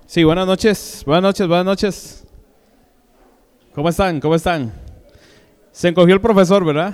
Sí, buenas noches, buenas noches, buenas noches. ¿Cómo están? ¿Cómo están? Se encogió el profesor, ¿verdad?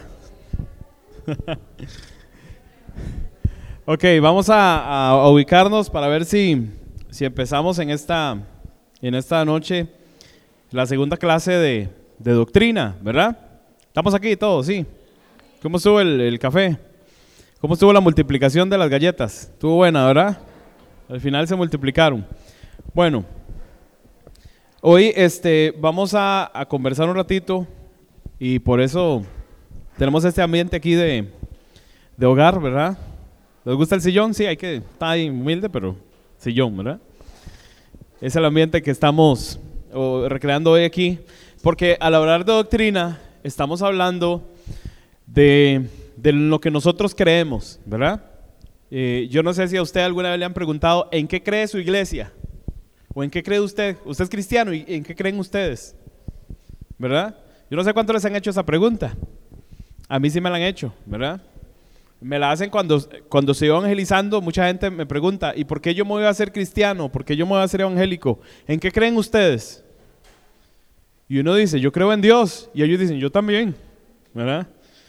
Ok, vamos a ubicarnos para ver si empezamos en esta noche la segunda clase de doctrina, ¿verdad? Estamos aquí todos, sí. ¿Cómo estuvo el café? ¿Cómo estuvo la multiplicación de las galletas? Estuvo buena, ¿verdad? Al final se multiplicaron. Bueno, hoy vamos a conversar un ratito y por eso tenemos este ambiente aquí de hogar, ¿verdad? ¿Les gusta el sillón? Sí, está ahí humilde, pero sillón, ¿verdad? Es el ambiente que estamos recreando hoy aquí, porque al hablar de doctrina estamos hablando de lo que nosotros creemos, ¿verdad? Yo no sé si a usted alguna vez le han preguntado ¿en qué cree su iglesia? ¿O en qué cree usted? ¿Usted es cristiano y en qué creen ustedes? ¿Verdad? Yo no sé cuántos les han hecho esa pregunta. A mí sí me la han hecho, ¿verdad? Me la hacen cuando se va evangelizando. Mucha gente me pregunta, ¿y por qué yo me voy a hacer cristiano? ¿Por qué yo me voy a hacer evangélico? ¿En qué creen ustedes? Y uno dice, yo creo en Dios. Y ellos dicen, yo también, ¿verdad?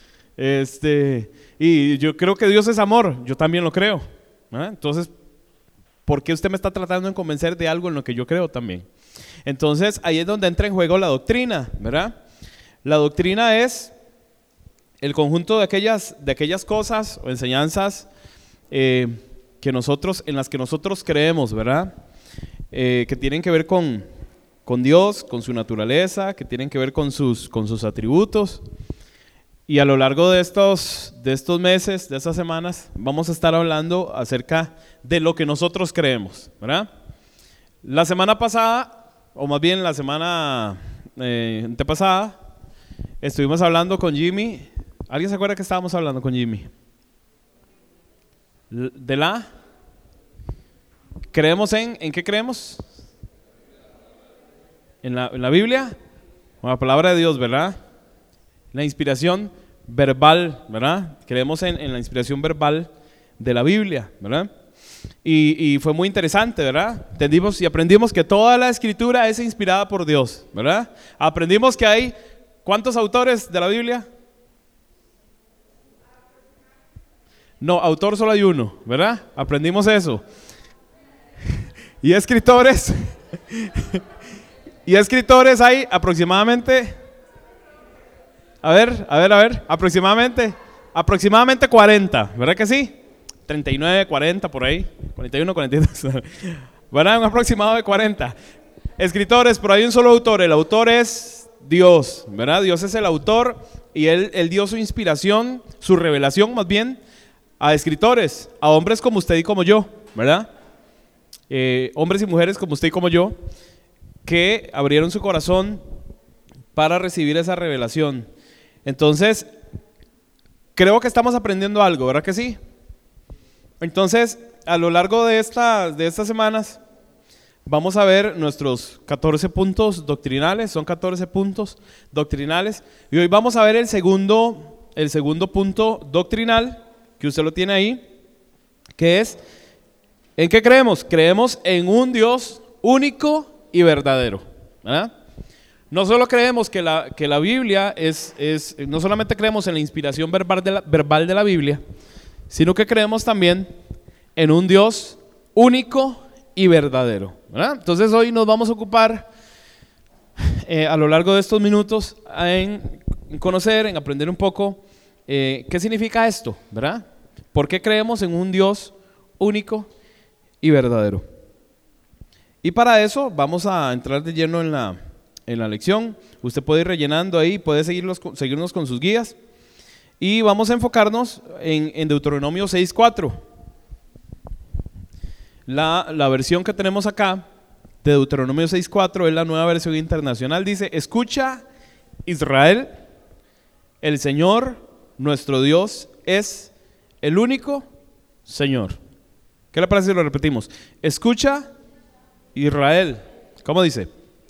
Y yo creo que Dios es amor. Yo también lo creo, ¿verdad? Entonces, ¿por qué usted me está tratando de convencer de algo en lo que yo creo también? Entonces, ahí es donde entra en juego la doctrina, ¿verdad? La doctrina es el conjunto de aquellas cosas o enseñanzas en las que nosotros creemos, ¿verdad? Que tienen que ver con Dios, con su naturaleza, que tienen que ver con sus atributos. Y a lo largo de estos meses, de estas semanas, vamos a estar hablando acerca de lo que nosotros creemos, ¿verdad? La semana pasada, o más bien la semana antepasada, estuvimos hablando con Jimmy. ¿Alguien se acuerda que estábamos hablando con Jimmy? ¿Creemos en qué creemos? ¿En la Biblia? Con la palabra de Dios, ¿verdad? La inspiración verbal, ¿verdad? Creemos en la inspiración verbal de la Biblia, ¿verdad? Y fue muy interesante, ¿verdad? Entendimos y aprendimos que toda la escritura es inspirada por Dios, ¿verdad? Aprendimos que hay, ¿cuántos autores de la Biblia? No, autor solo hay uno, ¿verdad? Aprendimos eso. Y escritores, hay aproximadamente, aproximadamente 40, ¿verdad que sí? 39, 40 por ahí, 41, 42, ¿verdad? Un aproximado de 40 escritores, pero hay un solo autor. El autor es Dios, ¿verdad? Dios es el autor y él dio su inspiración, su revelación más bien, a escritores, a hombres como usted y como yo, ¿verdad? Hombres y mujeres como usted y como yo, que abrieron su corazón para recibir esa revelación. Entonces, creo que estamos aprendiendo algo, ¿verdad que sí? Entonces, a lo largo de estas semanas, vamos a ver nuestros 14 puntos doctrinales, son 14 puntos doctrinales, y hoy vamos a ver el segundo punto doctrinal, que usted lo tiene ahí, que es, ¿en qué creemos? Creemos en un Dios único y verdadero, ¿verdad? No solo creemos que la Biblia no solamente creemos en la inspiración verbal de la Biblia, sino que creemos también en un Dios único y verdadero, ¿verdad? Entonces hoy nos vamos a ocupar a lo largo de estos minutos en conocer, en aprender un poco qué significa esto, ¿verdad? ¿Por qué creemos en un Dios único y verdadero? Y para eso vamos a entrar de lleno en la lección. Usted puede ir rellenando ahí, puede seguirnos con sus guías. Y vamos a enfocarnos en Deuteronomio 6:4. La versión que tenemos acá de Deuteronomio 6:4 es la Nueva Versión Internacional. Dice, escucha Israel, el Señor nuestro Dios es el único Señor. ¿Qué le parece si lo repetimos? Escucha Israel. ¿Cómo dice?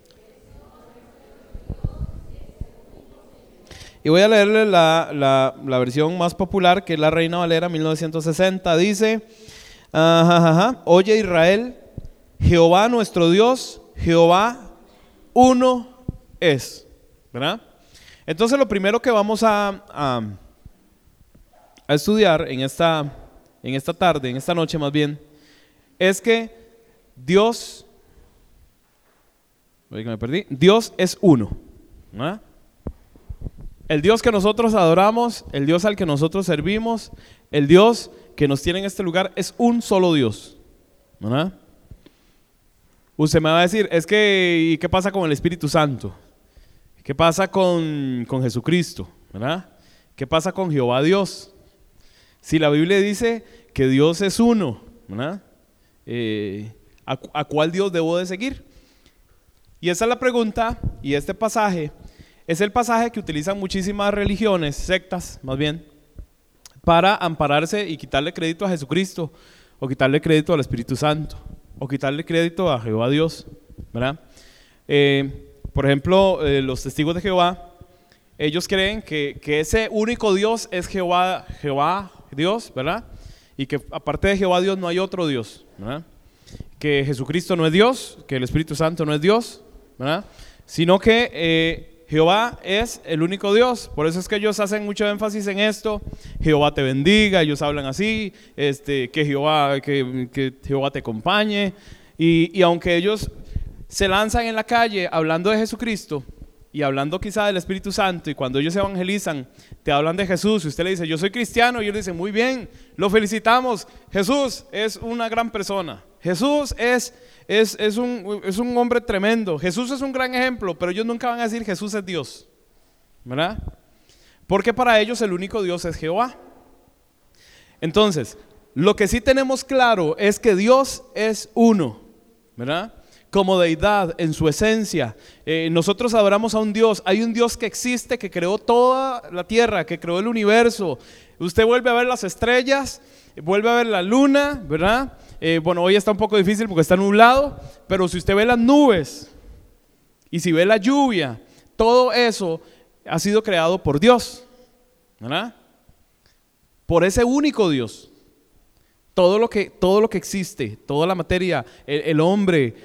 Y voy a leerle la versión más popular, que es la Reina Valera 1960. Dice, oye Israel, Jehová nuestro Dios, Jehová uno es, ¿verdad? Entonces lo primero que vamos a estudiar en esta tarde, en esta noche más bien, es que Dios es uno, ¿verdad? El Dios que nosotros adoramos, el Dios al que nosotros servimos, el Dios que nos tiene en este lugar es un solo Dios, ¿verdad? Usted me va a decir, es que, ¿y qué pasa con el Espíritu Santo? ¿Qué pasa con Jesucristo? ¿Verdad? ¿Qué pasa con Jehová Dios? Si la Biblia dice que Dios es uno, ¿verdad? ¿A cuál Dios debo de seguir? Y esa es la pregunta, y este pasaje es el pasaje que utilizan muchísimas religiones, sectas más bien, para ampararse y quitarle crédito a Jesucristo, o quitarle crédito al Espíritu Santo, o quitarle crédito a Jehová Dios, ¿verdad? Por ejemplo, los testigos de Jehová, ellos creen que ese único Dios es Jehová Dios, ¿verdad? Y que aparte de Jehová Dios no hay otro Dios, ¿verdad? Que Jesucristo no es Dios, que el Espíritu Santo no es Dios, ¿verdad? Sino que Jehová es el único Dios. Por eso es que ellos hacen mucho énfasis en esto. Jehová te bendiga, ellos hablan así, que Jehová te acompañe. Y aunque ellos se lanzan en la calle hablando de Jesucristo y hablando quizá del Espíritu Santo, y cuando ellos evangelizan te hablan de Jesús, y usted le dice yo soy cristiano, y ellos dicen muy bien, lo felicitamos, Jesús es una gran persona, Jesús es un hombre tremendo, Jesús es un gran ejemplo, pero ellos nunca van a decir Jesús es Dios, ¿verdad? Porque para ellos el único Dios es Jehová. Entonces, lo que sí tenemos claro es que Dios es uno, ¿verdad? Como deidad en su esencia. Nosotros adoramos a un Dios, hay un Dios que existe, que creó toda la tierra, que creó el universo. Usted vuelve a ver las estrellas, vuelve a ver la luna, ¿verdad? Bueno, hoy está un poco difícil porque está nublado, pero si usted ve las nubes y si ve la lluvia, todo eso ha sido creado por Dios, ¿verdad? Por ese único Dios. Todo lo que existe, toda la materia, el hombre,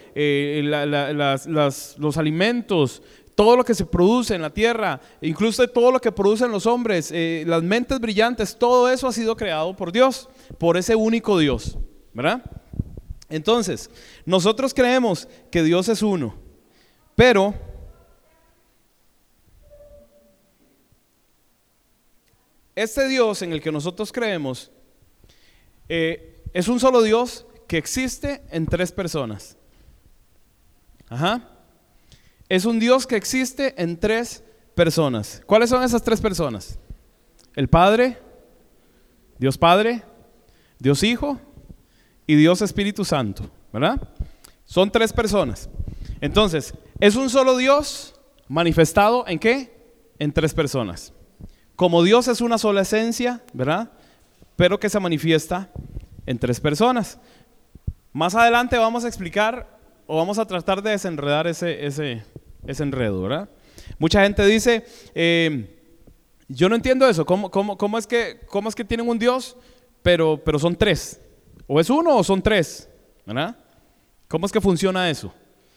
los alimentos, todo lo que se produce en la tierra, incluso todo lo que producen los hombres, las mentes brillantes, todo eso ha sido creado por Dios, por ese único Dios, ¿verdad? Entonces, nosotros creemos que Dios es uno, pero este Dios en el que nosotros creemos es un solo Dios que existe en tres personas. Ajá. Es un Dios que existe en tres personas. ¿Cuáles son esas tres personas? El Padre, Dios Padre, Dios Hijo y Dios Espíritu Santo, ¿verdad? Son tres personas. Entonces, es un solo Dios manifestado ¿en qué? En tres personas. Como Dios es una sola esencia, ¿verdad? Pero que se manifiesta en tres personas. Más adelante vamos a explicar o vamos a tratar de desenredar ese enredo, ¿verdad? Mucha gente dice, yo no entiendo eso, ¿cómo es que tienen un Dios, pero son tres? ¿O es uno o son tres? ¿Verdad? ¿Cómo es que funciona eso?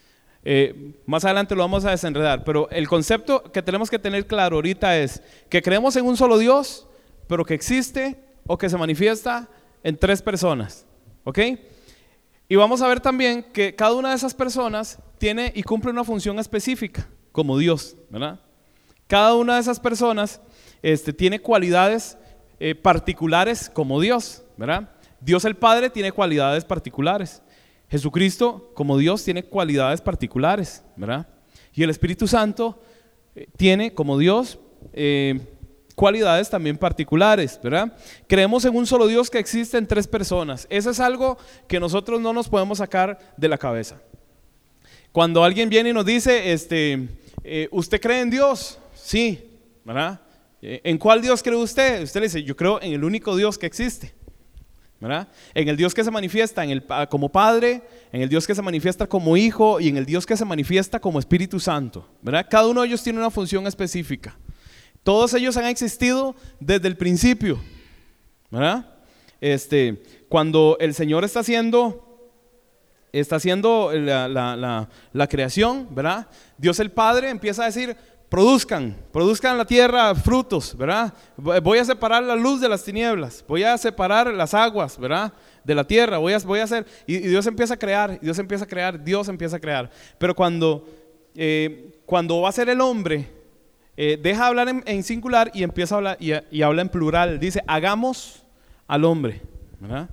Más adelante lo vamos a desenredar, pero el concepto que tenemos que tener claro ahorita es que creemos en un solo Dios, pero que existe o que se manifiesta en tres personas, ¿ok? Y vamos a ver también que cada una de esas personas tiene y cumple una función específica, como Dios, ¿verdad? Cada una de esas personas tiene cualidades particulares como Dios, ¿verdad? Dios el Padre tiene cualidades particulares. Jesucristo, como Dios, tiene cualidades particulares, ¿verdad? Y el Espíritu Santo tiene, como Dios, cualidades también particulares, ¿verdad? Creemos en un solo Dios que existe en tres personas. Eso es algo que nosotros no nos podemos sacar de la cabeza. Cuando alguien viene y nos dice, ¿usted cree en Dios? Sí, ¿verdad? ¿En cuál Dios cree usted? Usted le dice, yo creo en el único Dios que existe, ¿verdad? En el Dios que se manifiesta como Padre, en el Dios que se manifiesta como Hijo y en el Dios que se manifiesta como Espíritu Santo, ¿verdad? Cada uno de ellos tiene una función específica. Todos ellos han existido desde el principio, ¿verdad? Cuando el Señor está haciendo está haciendo la creación, ¿verdad? Dios el Padre empieza a decir, produzcan la tierra frutos, ¿verdad? Voy a separar la luz de las tinieblas, voy a separar las aguas, ¿verdad? De la tierra, voy a hacer, y Dios empieza a crear, Dios empieza a crear. Pero cuando va a ser el hombre, deja de hablar en singular y empieza a hablar y habla en plural. Dice, hagamos al hombre, ¿verdad?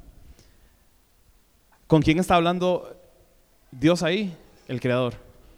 ¿Con quién está hablando Dios ahí? El creador.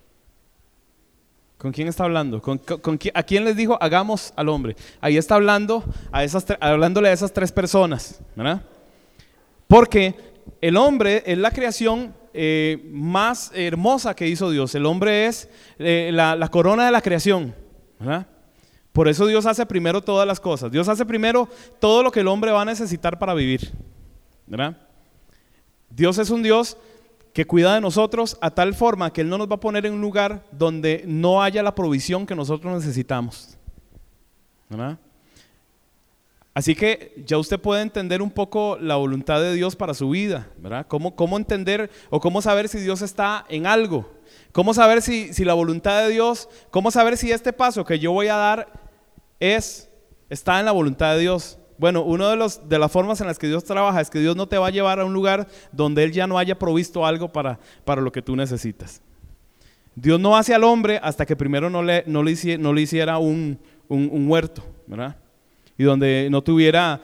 ¿Con quién está hablando? ¿A quién les dijo hablándole al hombre? Ahí está hablando hablándole a esas tres personas, ¿verdad? Porque el hombre es la creación más hermosa que hizo Dios. El hombre es la corona de la creación, ¿verdad? Por eso Dios hace primero todas las cosas. Dios hace primero todo lo que el hombre va a necesitar para vivir, ¿verdad? Dios es un Dios que cuida de nosotros a tal forma que Él no nos va a poner en un lugar donde no haya la provisión que nosotros necesitamos, ¿verdad? Así que ya usted puede entender un poco la voluntad de Dios para su vida, ¿verdad? Cómo entender o cómo saber si Dios está en algo, cómo saber si la voluntad de Dios, cómo saber si este paso que yo voy a dar está en la voluntad de Dios. Bueno, una de las formas en las que Dios trabaja es que Dios no te va a llevar a un lugar donde Él ya no haya provisto algo para lo que tú necesitas. Dios no hace al hombre hasta que primero no le hiciera un huerto, ¿verdad? Y donde no tuviera,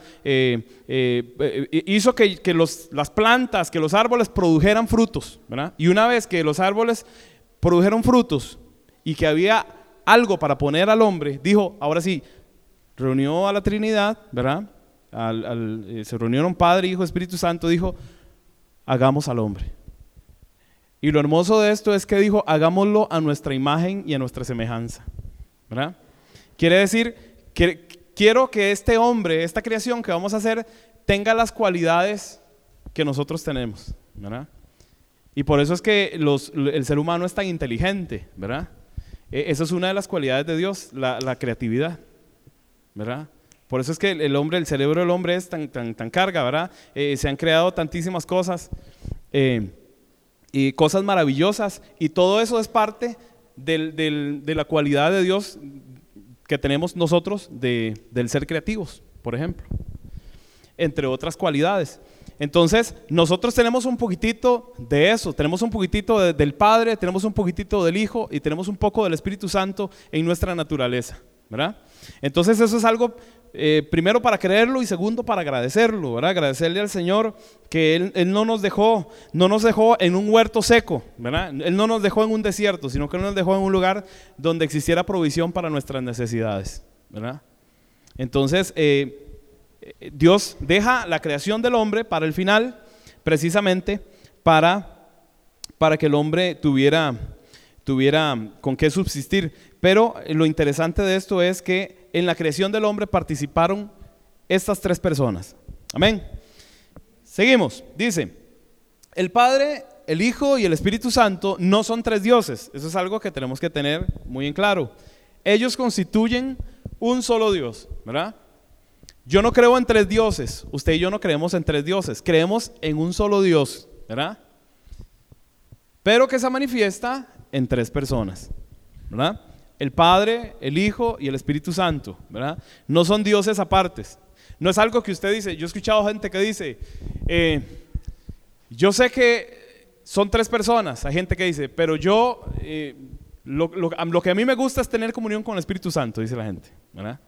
hizo que las plantas, que los árboles produjeran frutos, ¿verdad? Y una vez que los árboles produjeron frutos y que había algo para poner al hombre, dijo, ahora sí, reunió a la Trinidad, ¿verdad? Se reunieron Padre, Hijo, Espíritu Santo, dijo, hagamos al hombre. Y lo hermoso de esto es que dijo, hagámoslo a nuestra imagen y a nuestra semejanza, ¿verdad? Quiere decir que quiero que este hombre, esta creación que vamos a hacer, tenga las cualidades que nosotros tenemos, ¿verdad? Y por eso es que el ser humano es tan inteligente, ¿verdad? Esa es una de las cualidades de Dios, la creatividad, ¿verdad? Por eso es que el cerebro del hombre es tan carga, ¿verdad? Se han creado tantísimas cosas y cosas maravillosas, y todo eso es parte de la cualidad de Dios que tenemos nosotros del ser creativos, por ejemplo, entre otras cualidades. Entonces nosotros tenemos un poquitito de eso, tenemos un poquitito del Padre, tenemos un poquitito del Hijo y tenemos un poco del Espíritu Santo en nuestra naturaleza, ¿verdad? Entonces eso es algo, primero para creerlo y segundo para agradecerlo, ¿verdad? Agradecerle al Señor que Él no nos dejó en un huerto seco, ¿verdad? Él no nos dejó en un desierto, sino que Él nos dejó en un lugar donde existiera provisión para nuestras necesidades, ¿verdad? Entonces Dios deja la creación del hombre para el final, precisamente para que el hombre tuviera con qué subsistir. Pero lo interesante de esto es que en la creación del hombre participaron estas tres personas. Amén. Seguimos, dice, el Padre, el Hijo y el Espíritu Santo no son tres dioses. Eso es algo que tenemos que tener muy en claro. Ellos constituyen un solo Dios, ¿verdad? Yo no creo en tres dioses, usted y yo no creemos en tres dioses, creemos en un solo Dios, ¿verdad? Pero que se manifiesta en tres personas, ¿verdad? El Padre, el Hijo y el Espíritu Santo, ¿verdad? No son dioses apartes. No es algo que usted dice. Yo he escuchado gente que dice, yo sé que son tres personas. Hay gente que dice, pero yo, lo que a mí me gusta es tener comunión con el Espíritu Santo, dice la gente, ¿verdad?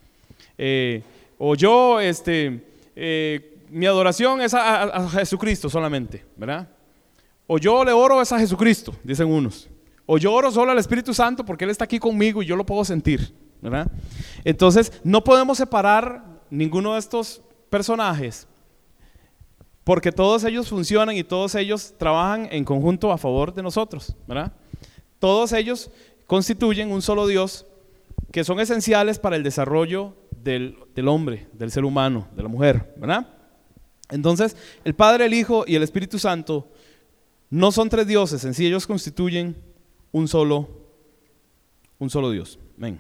O yo, mi adoración es a Jesucristo solamente, ¿verdad? O yo le oro es a Jesucristo, dicen unos. O yo oro solo al Espíritu Santo porque Él está aquí conmigo y yo lo puedo sentir, ¿verdad? Entonces no podemos separar ninguno de estos personajes porque todos ellos funcionan y todos ellos trabajan en conjunto a favor de nosotros, ¿verdad? Todos ellos constituyen un solo Dios que son esenciales para el desarrollo del hombre, del ser humano, de la mujer, ¿verdad? Entonces el Padre, el Hijo y el Espíritu Santo no son tres dioses, en sí ellos constituyen un solo Dios. Amén.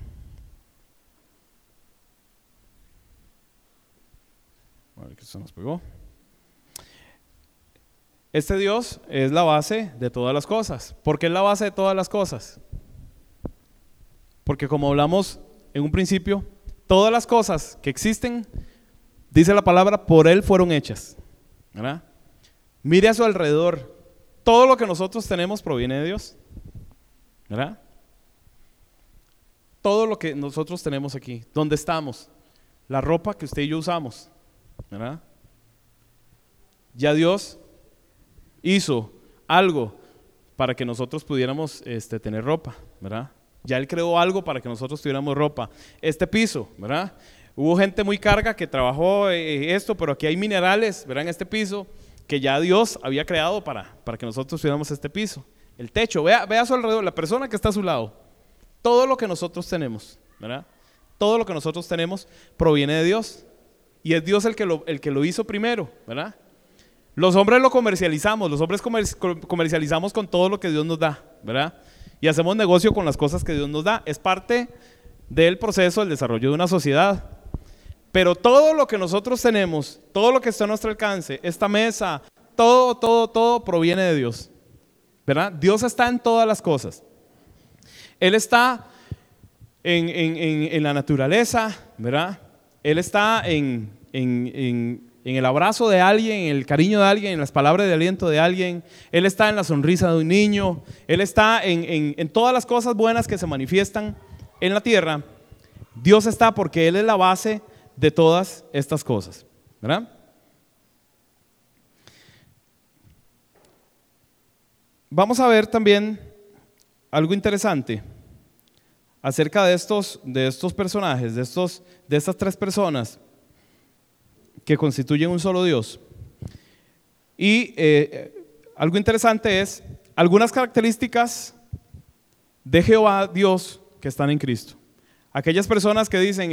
A ver qué se nos pegó. Este Dios es la base de todas las cosas. ¿Por qué es la base de todas las cosas? Porque como hablamos en un principio, todas las cosas que existen, dice la palabra, por Él fueron hechas, ¿verdad? Mire a su alrededor, todo lo que nosotros tenemos proviene de Dios, ¿verdad? Todo lo que nosotros tenemos aquí, donde estamos, la ropa que usted y yo usamos, ¿verdad? Ya Dios hizo algo para que nosotros pudiéramos tener ropa, ¿verdad? Ya Él creó algo para que nosotros tuviéramos ropa. Este piso, ¿verdad? Hubo gente muy carga que trabajó esto, pero aquí hay minerales, ¿verdad? En este piso que ya Dios había creado para que nosotros tuviéramos este piso. El techo, vea a su alrededor, la persona que está a su lado. Todo lo que nosotros tenemos, ¿verdad? Todo lo que nosotros tenemos proviene de Dios. Y es Dios el que lo hizo primero, ¿verdad? Los hombres lo comercializamos, los hombres comercializamos con todo lo que Dios nos da, ¿verdad? Y hacemos negocio con las cosas que Dios nos da. Es parte del proceso del desarrollo de una sociedad. Pero todo lo que nosotros tenemos, todo lo que está a nuestro alcance, esta mesa, todo proviene de Dios, ¿verdad? Dios está en todas las cosas. Él está en la naturaleza, ¿verdad? Él está en el abrazo de alguien, en el cariño de alguien, en las palabras de aliento de alguien. Él está en la sonrisa de un niño. Él está en todas las cosas buenas que se manifiestan en la tierra. Dios está porque Él es la base de todas estas cosas, ¿verdad? Vamos a ver también algo interesante acerca de estos personajes, de estas tres personas que constituyen un solo Dios. Y algo interesante es algunas características de Jehová Dios que están en Cristo. Aquellas personas que dicen,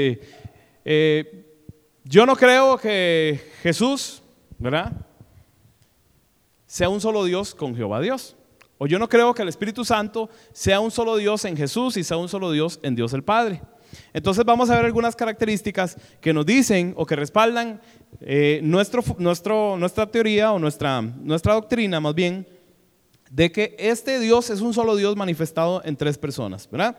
yo no creo que Jesús, ¿verdad?, sea un solo Dios con Jehová Dios. O yo no creo que el Espíritu Santo sea un solo Dios en Jesús y sea un solo Dios en Dios el Padre. Entonces vamos a ver algunas características que nos dicen o que respaldan nuestra teoría o nuestra doctrina más bien, de que este Dios es un solo Dios manifestado en tres personas, ¿verdad?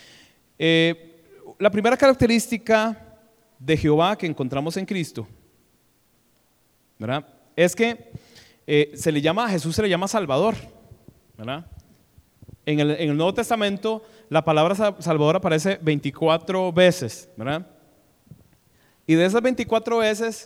La primera característica de Jehová que encontramos en Cristo, ¿verdad?, es que a Jesús se le llama Salvador, ¿verdad? En el Nuevo Testamento la palabra Salvador aparece 24 veces, ¿verdad? Y de esas 24 veces,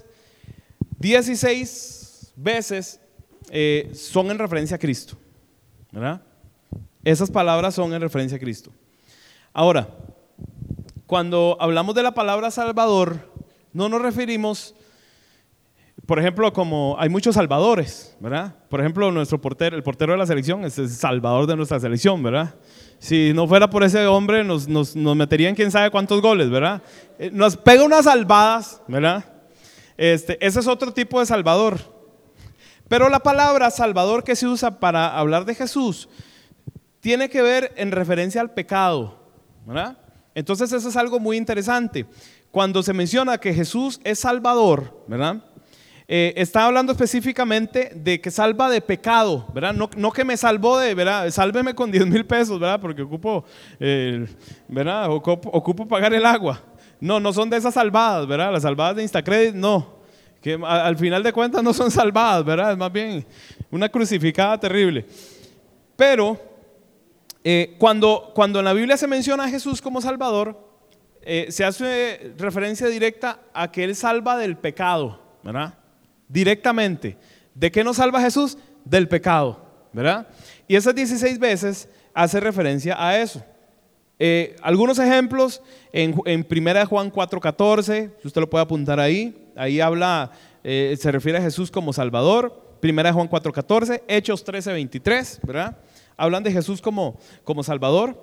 16 veces son en referencia a Cristo, ¿verdad? Esas palabras son en referencia a Cristo. Ahora, cuando hablamos de la palabra Salvador, no nos referimos, por ejemplo, como hay muchos salvadores, ¿verdad? Por ejemplo, el portero de la selección es el salvador de nuestra selección, ¿verdad? Si no fuera por ese hombre, nos meterían quién sabe cuántos goles, ¿verdad? Nos pega unas salvadas, ¿verdad? Ese es otro tipo de salvador. Pero la palabra salvador que se usa para hablar de Jesús tiene que ver en referencia al pecado, ¿verdad? Entonces eso es algo muy interesante. Cuando se menciona que Jesús es salvador, ¿verdad?, está hablando específicamente de que salva de pecado, ¿verdad? No que me salvó de, ¿verdad?, sálveme con 10,000 pesos, ¿verdad?, porque ¿verdad?, ocupo pagar el agua. No son de esas salvadas, ¿verdad? Las salvadas de Instacredit, no. Que al final de cuentas no son salvadas, ¿verdad? Es más bien una crucificada terrible. Pero cuando en la Biblia se menciona a Jesús como Salvador, se hace referencia directa a que Él salva del pecado, ¿verdad? Directamente. ¿De qué nos salva Jesús? Del pecado, ¿verdad? Y esas 16 veces hace referencia a eso. Algunos ejemplos en 1 Juan 4:14, si usted lo puede apuntar ahí habla, se refiere a Jesús como Salvador. 1 Juan 4:14, Hechos 13:23, ¿verdad? Hablan de Jesús como Salvador.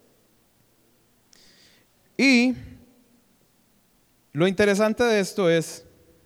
Y lo interesante de esto es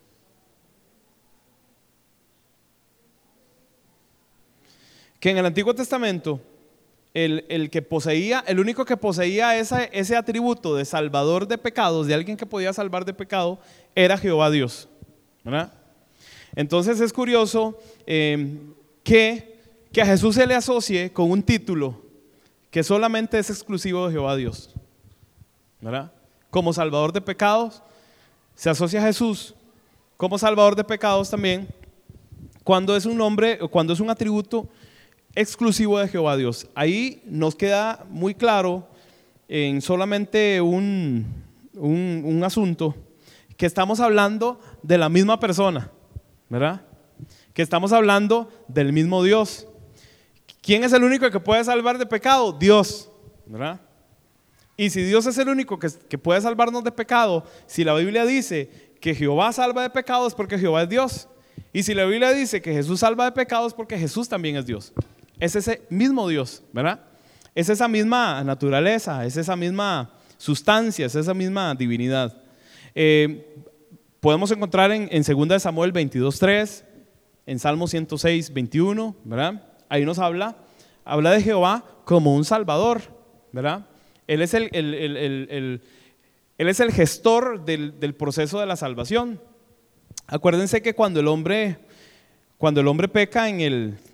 que en el Antiguo Testamento el único que poseía ese atributo de salvador de pecados, de alguien que podía salvar de pecado, era Jehová Dios, ¿verdad? Entonces es curioso que a Jesús se le asocie con un título que solamente es exclusivo de Jehová Dios, ¿verdad? Como Salvador de pecados, se asocia a Jesús como Salvador de pecados también, cuando es un nombre, cuando es un atributo exclusivo de Jehová Dios. Ahí nos queda muy claro en solamente un asunto, que estamos hablando de la misma persona, ¿verdad? Que estamos hablando del mismo Dios. ¿Quién es el único que puede salvar de pecado? Dios, ¿verdad? Y si Dios es el único que puede salvarnos de pecado, si la Biblia dice que Jehová salva de pecados, porque Jehová es Dios. Y si la Biblia dice que Jesús salva de pecados, porque Jesús también es Dios. Es ese mismo Dios, ¿verdad? Es esa misma naturaleza, es esa misma sustancia, es esa misma divinidad. Podemos encontrar en 2 Samuel 22:3, en Salmo 106:21, ¿verdad? Ahí nos habla de Jehová como un salvador, ¿verdad? Él es él es el gestor del proceso de la salvación. Acuérdense que cuando el hombre peca en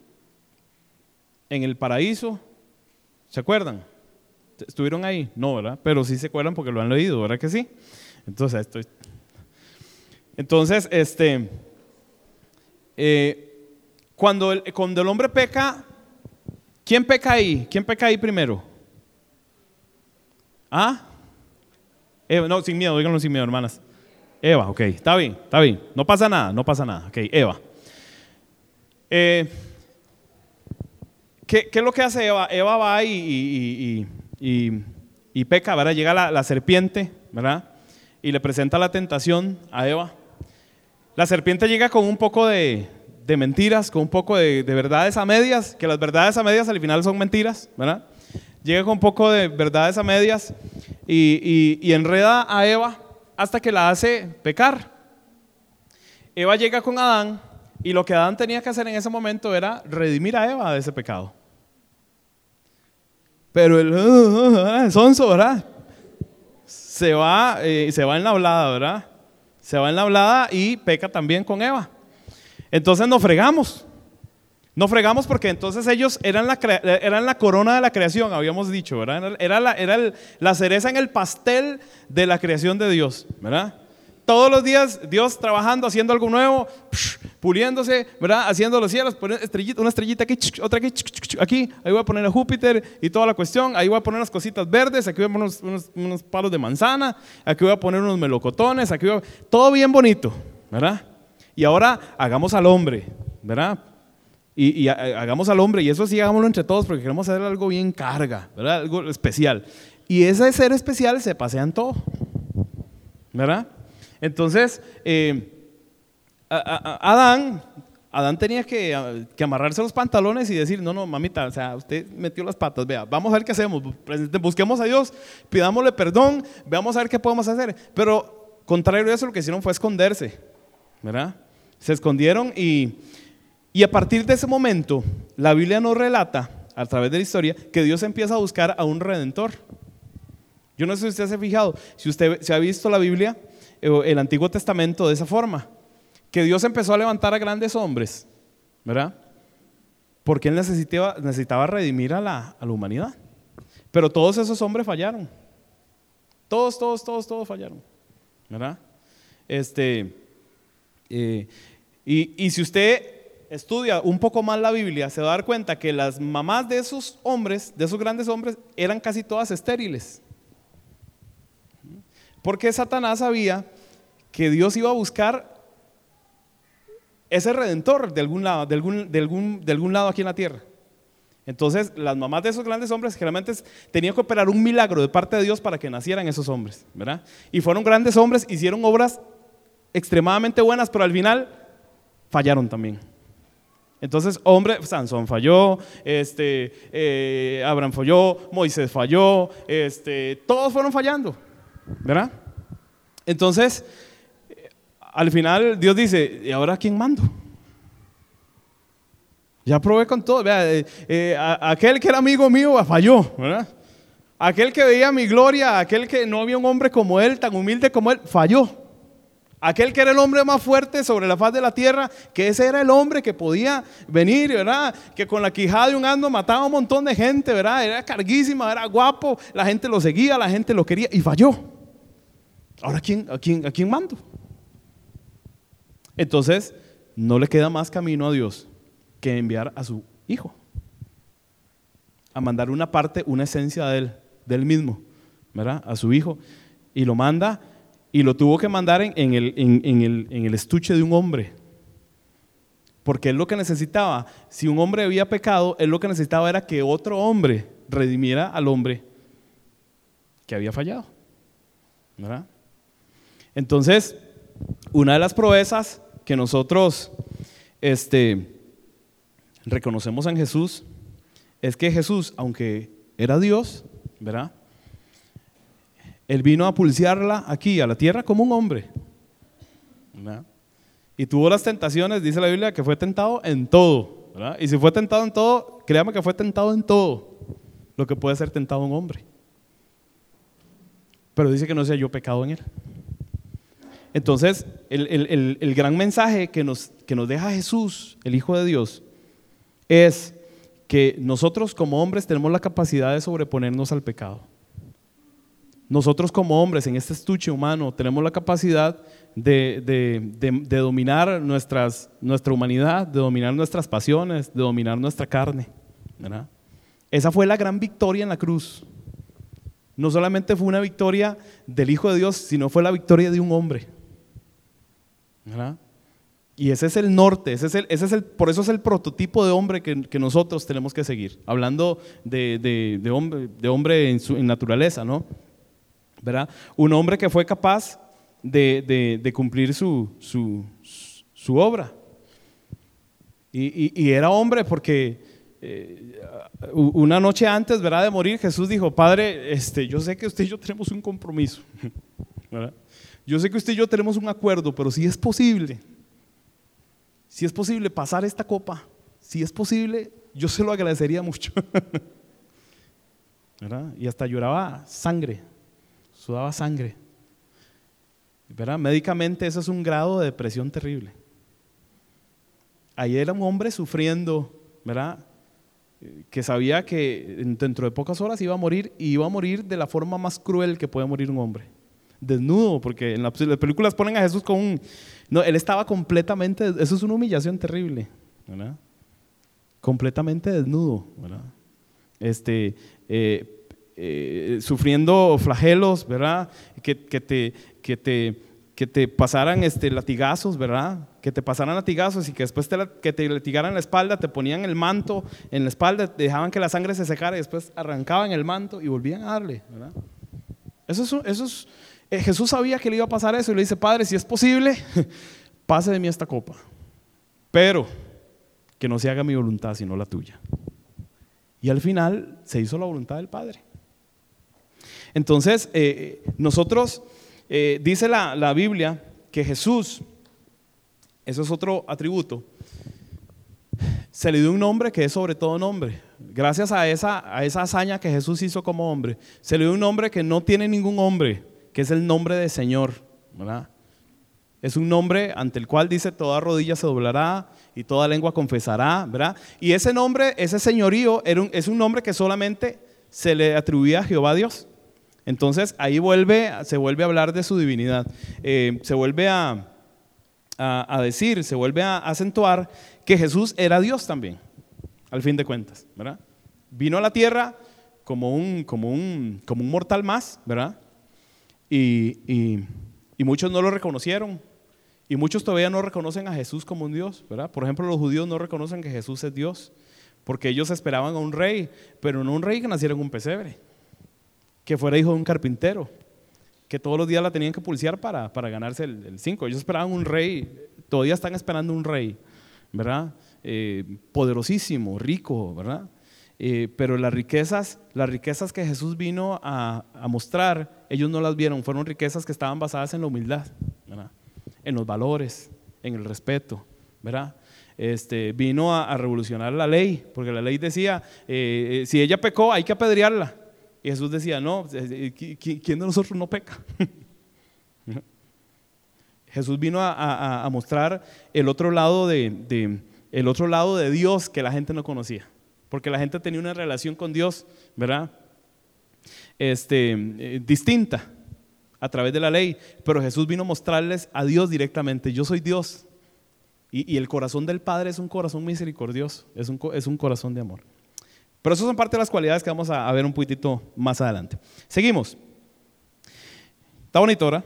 el paraíso, ¿se acuerdan? ¿Estuvieron ahí? No, ¿verdad? Pero sí se acuerdan porque lo han leído, ¿verdad que sí? Entonces, cuando el hombre peca, ¿quién peca ahí? ¿Quién peca ahí primero? ¿Ah? Eva, no, sin miedo, díganlo sin miedo, hermanas. Eva, ok, está bien, no pasa nada, ok, Eva. ¿Qué es lo que hace Eva? Eva va y peca, ¿verdad? Llega la serpiente, ¿verdad? Y le presenta la tentación a Eva. La serpiente llega con un poco de mentiras, con un poco de verdades a medias, que las verdades a medias al final son mentiras, ¿verdad? Llega con un poco de verdades a medias y enreda a Eva hasta que la hace pecar. Eva llega con Adán y lo que Adán tenía que hacer en ese momento era redimir a Eva de ese pecado. Pero el sonso, ¿verdad? Se va en la hablada, ¿verdad? Se va en la hablada y peca también con Eva. Entonces nos fregamos porque entonces ellos eran la corona de la creación, habíamos dicho, ¿verdad? Era la cereza en el pastel de la creación de Dios, ¿verdad? Todos los días Dios trabajando, haciendo algo nuevo, puliéndose, ¿verdad? Haciendo los cielos, poner una estrellita aquí, otra aquí, ahí voy a poner a Júpiter y toda la cuestión, ahí voy a poner unas cositas verdes, aquí voy a poner unos palos de manzana, aquí voy a poner unos melocotones, todo bien bonito, ¿verdad? Y ahora hagamos al hombre, ¿verdad? Y hagamos al hombre, y eso sí hagámoslo entre todos porque queremos hacer algo bien carga, ¿verdad? Algo especial. Y ese ser especial se pasea en todo, ¿verdad? Entonces, Adán tenía que amarrarse los pantalones y decir, no, mamita, o sea, usted metió las patas, vea, vamos a ver qué hacemos, busquemos a Dios, pidámosle perdón, veamos a ver qué podemos hacer. Pero contrario a eso, lo que hicieron fue esconderse, ¿verdad? Se escondieron y a partir de ese momento, la Biblia nos relata, a través de la historia, que Dios empieza a buscar a un redentor. Yo no sé si usted se ha fijado, si usted se ha visto la Biblia, el Antiguo Testamento de esa forma, que Dios empezó a levantar a grandes hombres, ¿verdad? Porque Él necesitaba redimir a la humanidad. Pero todos esos hombres fallaron. Todos fallaron, ¿verdad? Y si usted estudia un poco más la Biblia, se va a dar cuenta que las mamás de esos hombres, de esos grandes hombres, eran casi todas estériles. Porque Satanás sabía que Dios iba a buscar ese redentor de algún lado, de algún lado aquí en la tierra. Entonces, las mamás de esos grandes hombres generalmente tenían que operar un milagro de parte de Dios para que nacieran esos hombres, ¿verdad? Y fueron grandes hombres, hicieron obras extremadamente buenas, pero al final fallaron también. Entonces, Sansón falló, Abraham falló, Moisés falló, todos fueron fallando, ¿verdad? Entonces, al final Dios dice, ¿y ahora a quién mando? Ya probé con todo, vea, aquel que era amigo mío falló, ¿verdad? Aquel que veía mi gloria, aquel que no había un hombre como él, tan humilde como él, falló. Aquel que era el hombre más fuerte sobre la faz de la tierra, que ese era el hombre que podía venir, ¿verdad? Que con la quijada de un asno mataba a un montón de gente, ¿verdad? Era carguísima, era guapo, la gente lo seguía, la gente lo quería y falló. Ahora, ¿a quién mando? Entonces, no le queda más camino a Dios que enviar a su hijo, a mandar una parte, una esencia de él mismo, ¿verdad? A su hijo, y lo manda. Y lo tuvo que mandar en el estuche de un hombre. Porque él lo que necesitaba, si un hombre había pecado, él lo que necesitaba era que otro hombre redimiera al hombre que había fallado, ¿verdad? Entonces, una de las proezas que nosotros reconocemos en Jesús es que Jesús, aunque era Dios, ¿verdad? Él vino a pulsearla aquí, a la tierra, como un hombre, ¿verdad? Y tuvo las tentaciones, dice la Biblia, que fue tentado en todo, ¿verdad? Y si fue tentado en todo, créame que fue tentado en todo lo que puede ser tentado un hombre. Pero dice que no se halló pecado en él. Entonces, el gran mensaje que nos deja Jesús, el Hijo de Dios, es que nosotros como hombres tenemos la capacidad de sobreponernos al pecado. Nosotros como hombres en este estuche humano tenemos la capacidad de dominar nuestra humanidad, de dominar nuestras pasiones, de dominar nuestra carne, ¿verdad? Esa fue la gran victoria en la cruz. No solamente fue una victoria del Hijo de Dios, sino fue la victoria de un hombre, ¿verdad? Y ese es el norte, por eso es el prototipo de hombre que nosotros tenemos que seguir. Hablando de hombre en naturaleza, ¿no? ¿Verdad? Un hombre que fue capaz de cumplir su obra. Y era hombre porque una noche antes, ¿verdad?, de morir, Jesús dijo: Padre, yo sé que usted y yo tenemos un compromiso, ¿verdad? Yo sé que usted y yo tenemos un acuerdo, pero si es posible pasar esta copa, si es posible, yo se lo agradecería mucho. ¿Verdad? Y hasta lloraba sangre, sudaba sangre, ¿verdad? Médicamente eso es un grado de depresión terrible. Ahí era un hombre sufriendo, ¿verdad?, que sabía que dentro de pocas horas iba a morir, y iba a morir de la forma más cruel que puede morir un hombre, desnudo, porque en las películas ponen a Jesús con no, él estaba completamente, eso es una humillación terrible, ¿verdad? Completamente desnudo, ¿verdad? Sufriendo flagelos, ¿verdad? Que te pasaran latigazos, ¿verdad? Que te pasaran latigazos y que después que te latigaran la espalda, te ponían el manto en la espalda, dejaban que la sangre se secara y después arrancaban el manto y volvían a darle, ¿verdad? Jesús sabía que le iba a pasar eso y le dice: Padre, si es posible, pase de mí esta copa, pero que no se haga mi voluntad sino la tuya. Y al final se hizo la voluntad del Padre. Entonces, nosotros, dice la Biblia que Jesús, eso es otro atributo, se le dio un nombre que es sobre todo nombre. Gracias a esa hazaña que Jesús hizo como hombre, se le dio un nombre que no tiene ningún hombre, que es el nombre de Señor, ¿verdad? Es un nombre ante el cual dice: toda rodilla se doblará y toda lengua confesará, ¿verdad? Y ese nombre, ese señorío, es un nombre que solamente se le atribuía a Jehová Dios. Entonces ahí se vuelve a hablar de su divinidad, se vuelve a decir, se vuelve a acentuar que Jesús era Dios también, al fin de cuentas, ¿verdad? Vino a la tierra como un mortal más, ¿verdad? Y muchos no lo reconocieron, y muchos todavía no reconocen a Jesús como un Dios, ¿verdad? Por ejemplo, los judíos no reconocen que Jesús es Dios, porque ellos esperaban a un rey, pero no un rey que naciera en un pesebre, que fuera hijo de un carpintero, que todos los días la tenían que pulsear para ganarse el 5. Ellos esperaban un rey, todavía están esperando un rey, ¿verdad? Poderosísimo, rico, ¿verdad? Pero las riquezas que Jesús vino a mostrar, ellos no las vieron. Fueron riquezas que estaban basadas en la humildad, ¿verdad?, en los valores, en el respeto, ¿verdad? Vino a revolucionar la ley, porque la ley decía, si ella pecó hay que apedrearla. Y Jesús decía: no, ¿quién de nosotros no peca? Jesús vino a mostrar el otro lado el otro lado de Dios que la gente no conocía, porque la gente tenía una relación con Dios, ¿verdad? Distinta a través de la ley, pero Jesús vino a mostrarles a Dios directamente. Yo soy Dios, y el corazón del Padre es un corazón misericordioso, es un corazón de amor. Pero esas son parte de las cualidades que vamos a ver un poquitito más adelante. Seguimos. Está bonito, ¿verdad?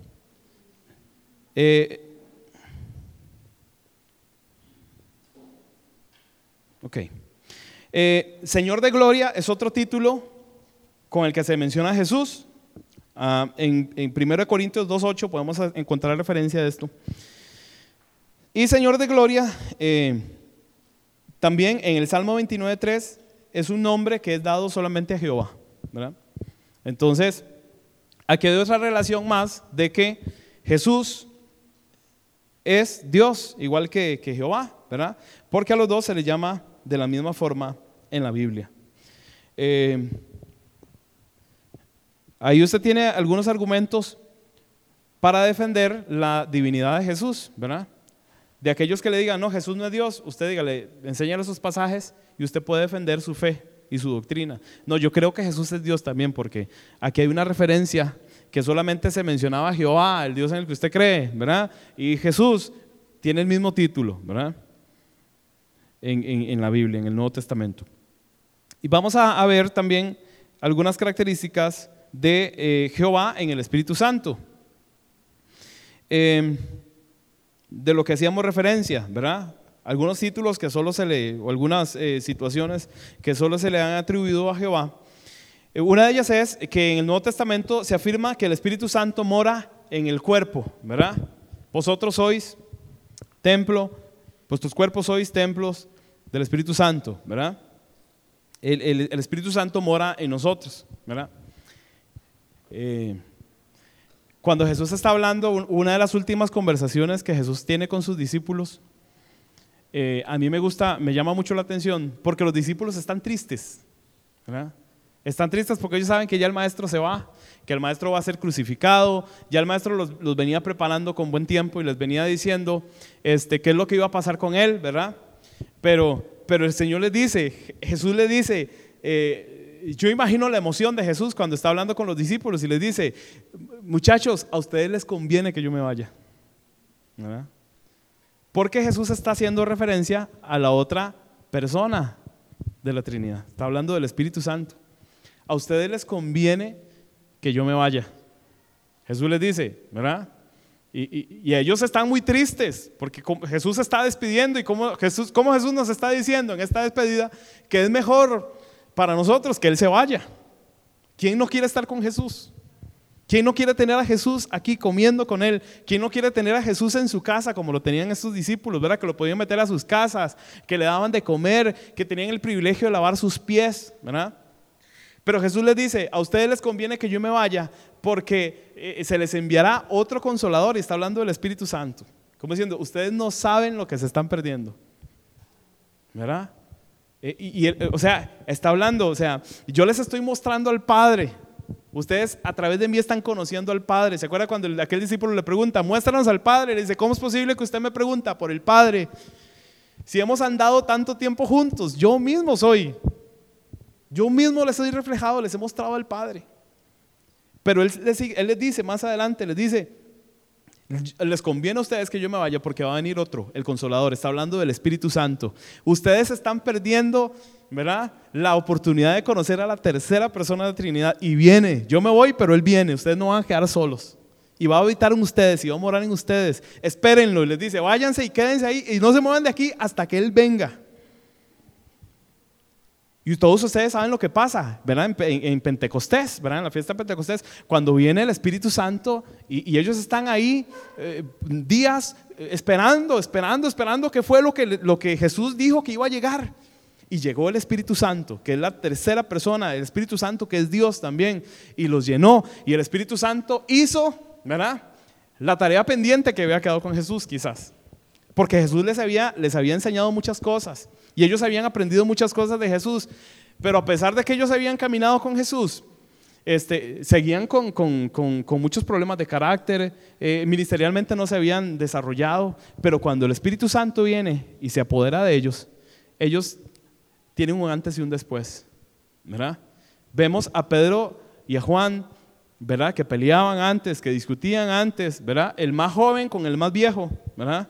Ok. Señor de Gloria es otro título con el que se menciona a Jesús. En 1 Corintios 2:8 podemos encontrar referencia de esto. Y Señor de Gloria, también en el Salmo 29:3 es un nombre que es dado solamente a Jehová, ¿verdad? Entonces, aquí hay otra relación más de que Jesús es Dios, igual que Jehová, ¿verdad? Porque a los dos se les llama de la misma forma en la Biblia. Ahí usted tiene algunos argumentos para defender la divinidad de Jesús, ¿verdad? De aquellos que le digan, no, Jesús no es Dios, usted dígale, enséñale esos pasajes y usted puede defender su fe y su doctrina. No, yo creo que Jesús es Dios también, porque aquí hay una referencia que solamente se mencionaba a Jehová, el Dios en el que usted cree, ¿verdad? Y Jesús tiene el mismo título, ¿verdad? En la Biblia, en el Nuevo Testamento. Y vamos a ver también algunas características de Jehová en el Espíritu Santo. De lo que hacíamos referencia, ¿verdad? Algunos títulos que solo o algunas situaciones que solo se le han atribuido a Jehová. Una de ellas es que en el Nuevo Testamento se afirma que el Espíritu Santo mora en el cuerpo, ¿verdad? Vosotros sois templo, vuestros cuerpos sois templos del Espíritu Santo, ¿verdad? El Espíritu Santo mora en nosotros, ¿verdad? Cuando Jesús está hablando, una de las últimas conversaciones que Jesús tiene con sus discípulos, a mí me llama mucho la atención, porque los discípulos están tristes, ¿verdad? Están tristes porque ellos saben que ya el maestro se va, que el maestro va a ser crucificado. Ya el maestro los venía preparando con buen tiempo y les venía diciendo qué es lo que iba a pasar con él, ¿verdad? Pero el Señor les dice, Jesús les dice, yo imagino la emoción de Jesús cuando está hablando con los discípulos y les dice, muchachos, a ustedes les conviene que yo me vaya, ¿verdad? Porque Jesús está haciendo referencia a la otra persona de la Trinidad. Está hablando del Espíritu Santo. A ustedes les conviene que yo me vaya. Jesús les dice, ¿verdad? Y ellos están muy tristes porque Jesús se está despidiendo y cómo Jesús nos está diciendo en esta despedida que es mejor para nosotros que Él se vaya. ¿Quién no quiere estar con Jesús? ¿Quién no quiere tener a Jesús aquí comiendo con Él? ¿Quién no quiere tener a Jesús en su casa como lo tenían estos discípulos, ¿verdad? Que lo podían meter a sus casas, que le daban de comer, que tenían el privilegio de lavar sus pies, ¿verdad? Pero Jesús les dice, a ustedes les conviene que yo me vaya porque se les enviará otro consolador, y está hablando del Espíritu Santo. Como diciendo, ustedes no saben lo que se están perdiendo, ¿verdad? O sea, está hablando, o sea, yo les estoy mostrando al Padre. Ustedes a través de mí están conociendo al Padre. ¿Se acuerda cuando aquel discípulo le pregunta, muéstranos al Padre? Le dice, ¿cómo es posible que usted me pregunta por el Padre? Si hemos andado tanto tiempo juntos, yo mismo les he reflejado, les he mostrado al Padre. Pero él les dice más adelante, les dice, les conviene a ustedes que yo me vaya porque va a venir otro, el Consolador. Está hablando del Espíritu Santo. Ustedes están perdiendo, ¿verdad?, la oportunidad de conocer a la tercera persona de la Trinidad. Y viene, yo me voy, pero Él viene. Ustedes no van a quedar solos. Y va a habitar en ustedes y va a morar en ustedes. Espérenlo. Y les dice, váyanse y quédense ahí y no se muevan de aquí hasta que Él venga. Y todos ustedes saben lo que pasa, ¿verdad? En Pentecostés, ¿verdad? En la fiesta de Pentecostés, cuando viene el Espíritu Santo y ellos están ahí días esperando que fue lo que Jesús dijo que iba a llegar. Y llegó el Espíritu Santo, que es la tercera persona, el Espíritu Santo que es Dios también, y los llenó. Y el Espíritu Santo hizo, ¿verdad?, la tarea pendiente que había quedado con Jesús quizás. Porque Jesús les había enseñado muchas cosas y ellos habían aprendido muchas cosas de Jesús, pero a pesar de que ellos habían caminado con Jesús, seguían con muchos problemas de carácter, ministerialmente no se habían desarrollado, pero cuando el Espíritu Santo viene y se apodera de ellos, ellos tienen un antes y un después, ¿verdad? Vemos a Pedro y a Juan, ¿verdad? Que peleaban antes, que discutían antes, ¿verdad? El más joven con el más viejo, ¿verdad?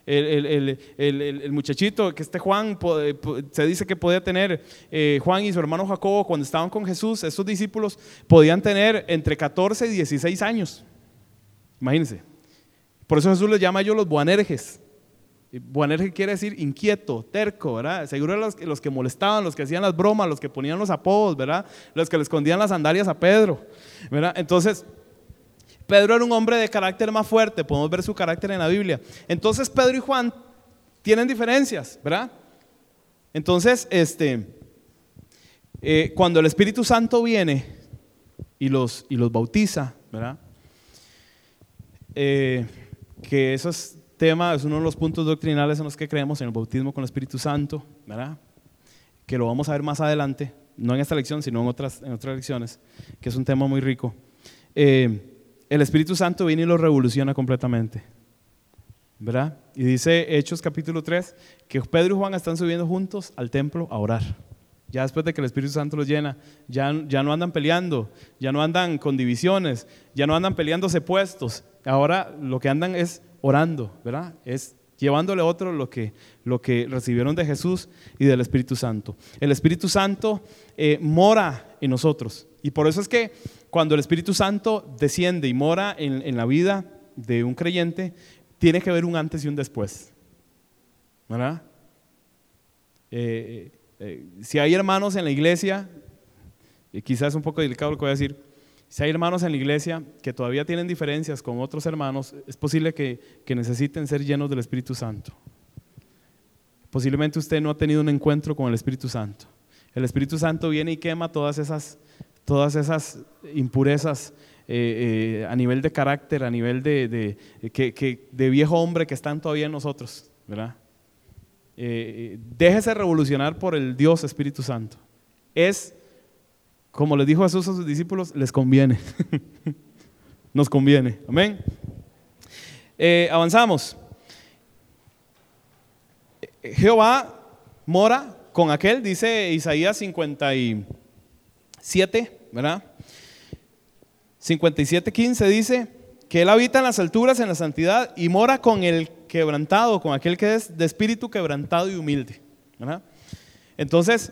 El muchachito que Juan, se dice que podía tener, Juan y su hermano Jacobo, cuando estaban con Jesús, estos discípulos podían tener entre 14 y 16 años. Imagínense. Por eso Jesús les llama a ellos los Boanerges. Boanerge quiere decir inquieto, terco, ¿verdad? Seguro los que molestaban, los que hacían las bromas, los que ponían los apodos, ¿verdad? Los que le escondían las sandalias a Pedro, ¿verdad? Entonces, Pedro era un hombre de carácter más fuerte, podemos ver su carácter en la Biblia. Entonces Pedro y Juan tienen diferencias, ¿verdad? Entonces, cuando el Espíritu Santo viene y los bautiza, ¿verdad? Que eso es uno de los puntos doctrinales en los que creemos, en el bautismo con el Espíritu Santo, ¿verdad? Que lo vamos a ver más adelante, no en esta lección, sino en otras lecciones, que es un tema muy rico. El Espíritu Santo viene y lo revoluciona completamente, ¿verdad? Y dice Hechos capítulo 3 que Pedro y Juan están subiendo juntos al templo a orar. Ya después de que el Espíritu Santo los llena, ya no andan peleando, ya no andan con divisiones, ya no andan peleándose puestos. Ahora lo que andan es orando, ¿verdad? Es llevándole a otros lo que recibieron de Jesús y del Espíritu Santo. El Espíritu Santo mora en nosotros, y por eso es que cuando el Espíritu Santo desciende y mora en la vida de un creyente, tiene que haber un antes y un después, ¿verdad? Si hay hermanos en la iglesia, y quizás es un poco delicado lo que voy a decir, si hay hermanos en la iglesia que todavía tienen diferencias con otros hermanos, es posible que necesiten ser llenos del Espíritu Santo. Posiblemente usted no ha tenido un encuentro con el Espíritu Santo. El Espíritu Santo viene y quema todas esas impurezas a nivel de carácter, a nivel de viejo hombre que están todavía en nosotros, ¿verdad? Déjese revolucionar por el Dios Espíritu Santo. Como les dijo Jesús a sus discípulos, les conviene. Nos conviene. Amén. Avanzamos. Jehová mora con aquel, dice Isaías 57, ¿verdad? 57:15 dice que él habita en las alturas, en la santidad, y mora con el quebrantado, con aquel que es de espíritu quebrantado y humilde, ¿verdad? Entonces,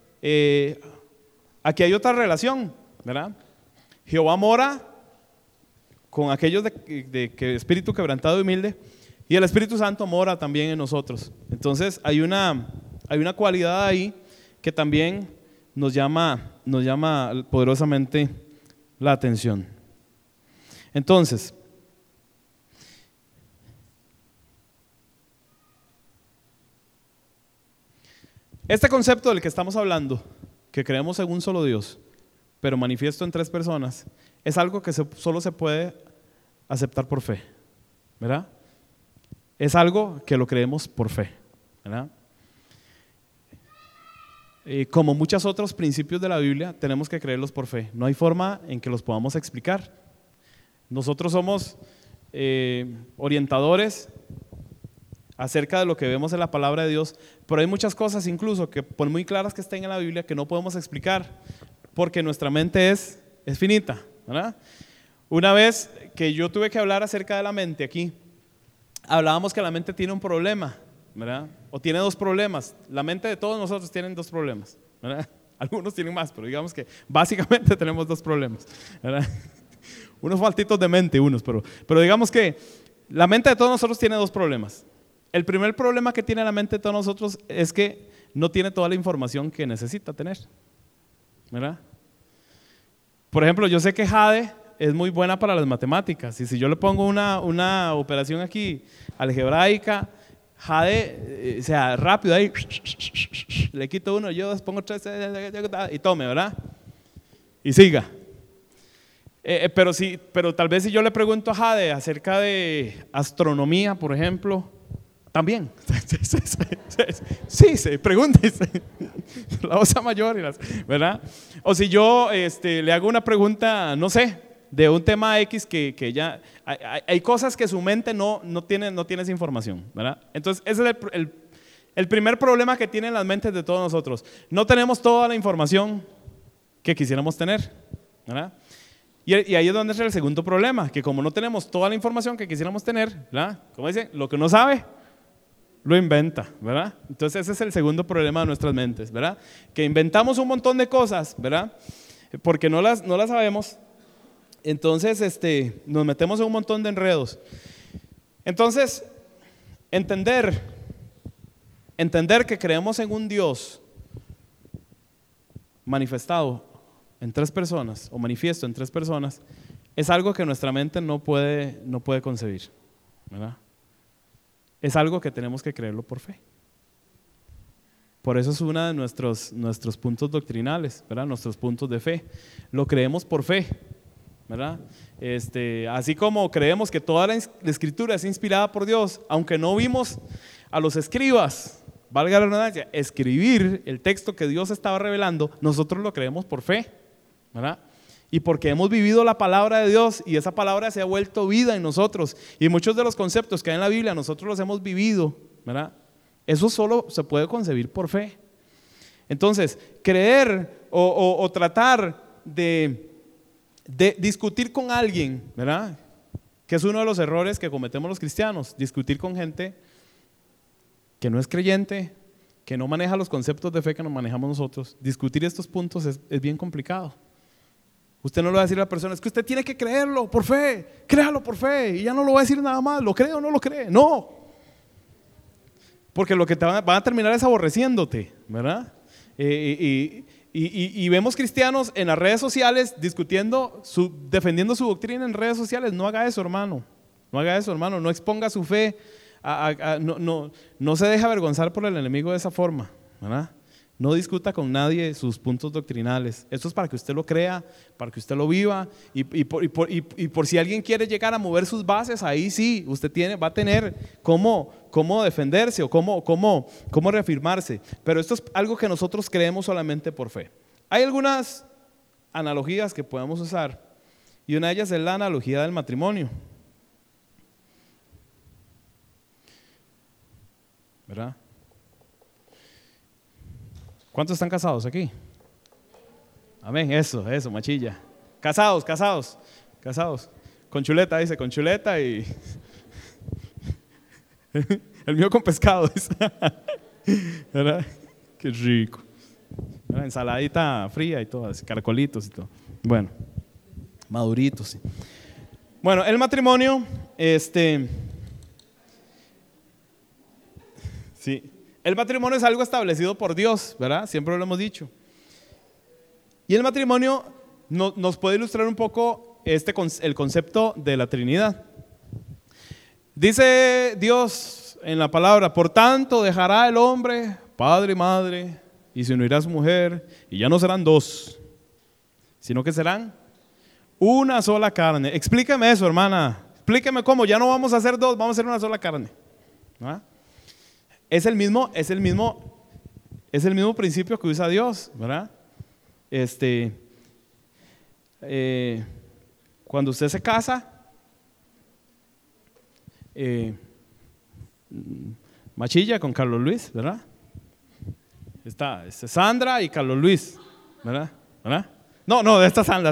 aquí hay otra relación, ¿verdad? Jehová mora con aquellos de espíritu quebrantado y humilde, y el Espíritu Santo mora también en nosotros. Entonces hay una cualidad ahí que también nos llama poderosamente la atención. Entonces, este concepto del que estamos hablando, que creemos en un solo Dios, pero manifiesto en tres personas, es algo que solo se puede aceptar por fe, ¿verdad? Es algo que lo creemos por fe, ¿verdad? Como muchos otros principios de la Biblia, tenemos que creerlos por fe. No hay forma en que los podamos explicar. Nosotros somos orientadores acerca de lo que vemos en la palabra de Dios, pero hay muchas cosas incluso que por muy claras que estén en la Biblia que no podemos explicar porque nuestra mente es finita, ¿verdad? Una vez que yo tuve que hablar acerca de la mente aquí, hablábamos que la mente tiene un problema, ¿verdad? O tiene dos problemas. La mente de todos nosotros tiene dos problemas, ¿verdad? Algunos tienen más, pero digamos que básicamente tenemos dos problemas, ¿verdad? Unos faltitos de mente, pero digamos que la mente de todos nosotros tiene dos problemas. El primer problema que tiene la mente de todos nosotros es que no tiene toda la información que necesita tener, ¿verdad? Por ejemplo, yo sé que Jade es muy buena para las matemáticas, y si yo le pongo una operación aquí algebraica, Jade, rápido ahí, le quito uno, yo pongo tres y tome, ¿verdad? Y siga. Pero tal vez si yo le pregunto a Jade acerca de astronomía, por ejemplo, también. Sí, pregúntese. la osa mayor, ¿verdad? O si yo le hago una pregunta, no sé, de un tema X que ya, hay cosas que su mente no tiene esa información, ¿verdad? Entonces, ese es el primer problema que tienen las mentes de todos nosotros. No tenemos toda la información que quisiéramos tener, ¿verdad? Y ahí es donde entra el segundo problema, que como no tenemos toda la información que quisiéramos tener, ¿verdad? Como dice, lo que no sabe, lo inventa, ¿verdad? Entonces ese es el segundo problema de nuestras mentes, ¿verdad? Que inventamos un montón de cosas, ¿verdad? Porque no las sabemos, entonces nos metemos en un montón de enredos. Entonces, entender que creemos en un Dios manifestado en tres personas, o manifiesto en tres personas, es algo que nuestra mente no puede concebir, ¿verdad? Es algo que tenemos que creerlo por fe. Por eso es uno de nuestros puntos doctrinales, ¿verdad? Nuestros puntos de fe. Lo creemos por fe, ¿verdad? Así como creemos que toda la escritura es inspirada por Dios, aunque no vimos a los escribas, valga la redundancia, escribir el texto que Dios estaba revelando, nosotros lo creemos por fe, ¿verdad? Y porque hemos vivido la palabra de Dios y esa palabra se ha vuelto vida en nosotros, y muchos de los conceptos que hay en la Biblia nosotros los hemos vivido, ¿verdad? Eso solo se puede concebir por fe. Entonces, creer o tratar de discutir con alguien, ¿verdad? Que es uno de los errores que cometemos los cristianos, discutir con gente que no es creyente, que no maneja los conceptos de fe que nos manejamos nosotros. Discutir estos puntos es bien complicado. Usted no le va a decir a la persona, es que usted tiene que creerlo por fe, créalo por fe, y ya no lo va a decir nada más, ¿lo cree o no lo cree? No, porque lo que van a terminar es aborreciéndote, ¿verdad? Y vemos cristianos en las redes sociales discutiendo, defendiendo su doctrina en redes sociales. No haga eso, hermano, no haga eso, hermano, no exponga su fe, no se deje avergonzar por el enemigo de esa forma, ¿verdad? No discuta con nadie sus puntos doctrinales. Esto es para que usted lo crea, para que usted lo viva, y por si alguien quiere llegar a mover sus bases, ahí sí, usted va a tener cómo defenderse o cómo reafirmarse. Pero esto es algo que nosotros creemos solamente por fe. Hay algunas analogías que podemos usar, y una de ellas es la analogía del matrimonio, ¿verdad? ¿Cuántos están casados aquí? Amén, eso, machilla. Casados. Con chuleta, dice, con chuleta y el mío con pescado, dice. ¿Verdad? Qué rico. ¿Verdad? Ensaladita fría y todo, así, caracolitos y todo. Bueno, maduritos, sí. Bueno, el matrimonio, sí. El matrimonio es algo establecido por Dios, ¿verdad? Siempre lo hemos dicho. Y el matrimonio nos puede ilustrar un poco el concepto de la Trinidad. Dice Dios en la palabra, por tanto dejará el hombre padre y madre y se unirá a su mujer y ya no serán dos, sino que serán una sola carne. Explíqueme eso, hermana. Explíqueme cómo, ya no vamos a ser dos, vamos a ser una sola carne, ¿verdad? Es el mismo principio que usa Dios, ¿verdad? Cuando usted se casa, machilla con Carlos Luis, ¿verdad? Está Sandra y Carlos Luis, ¿verdad? No, esta Sandra.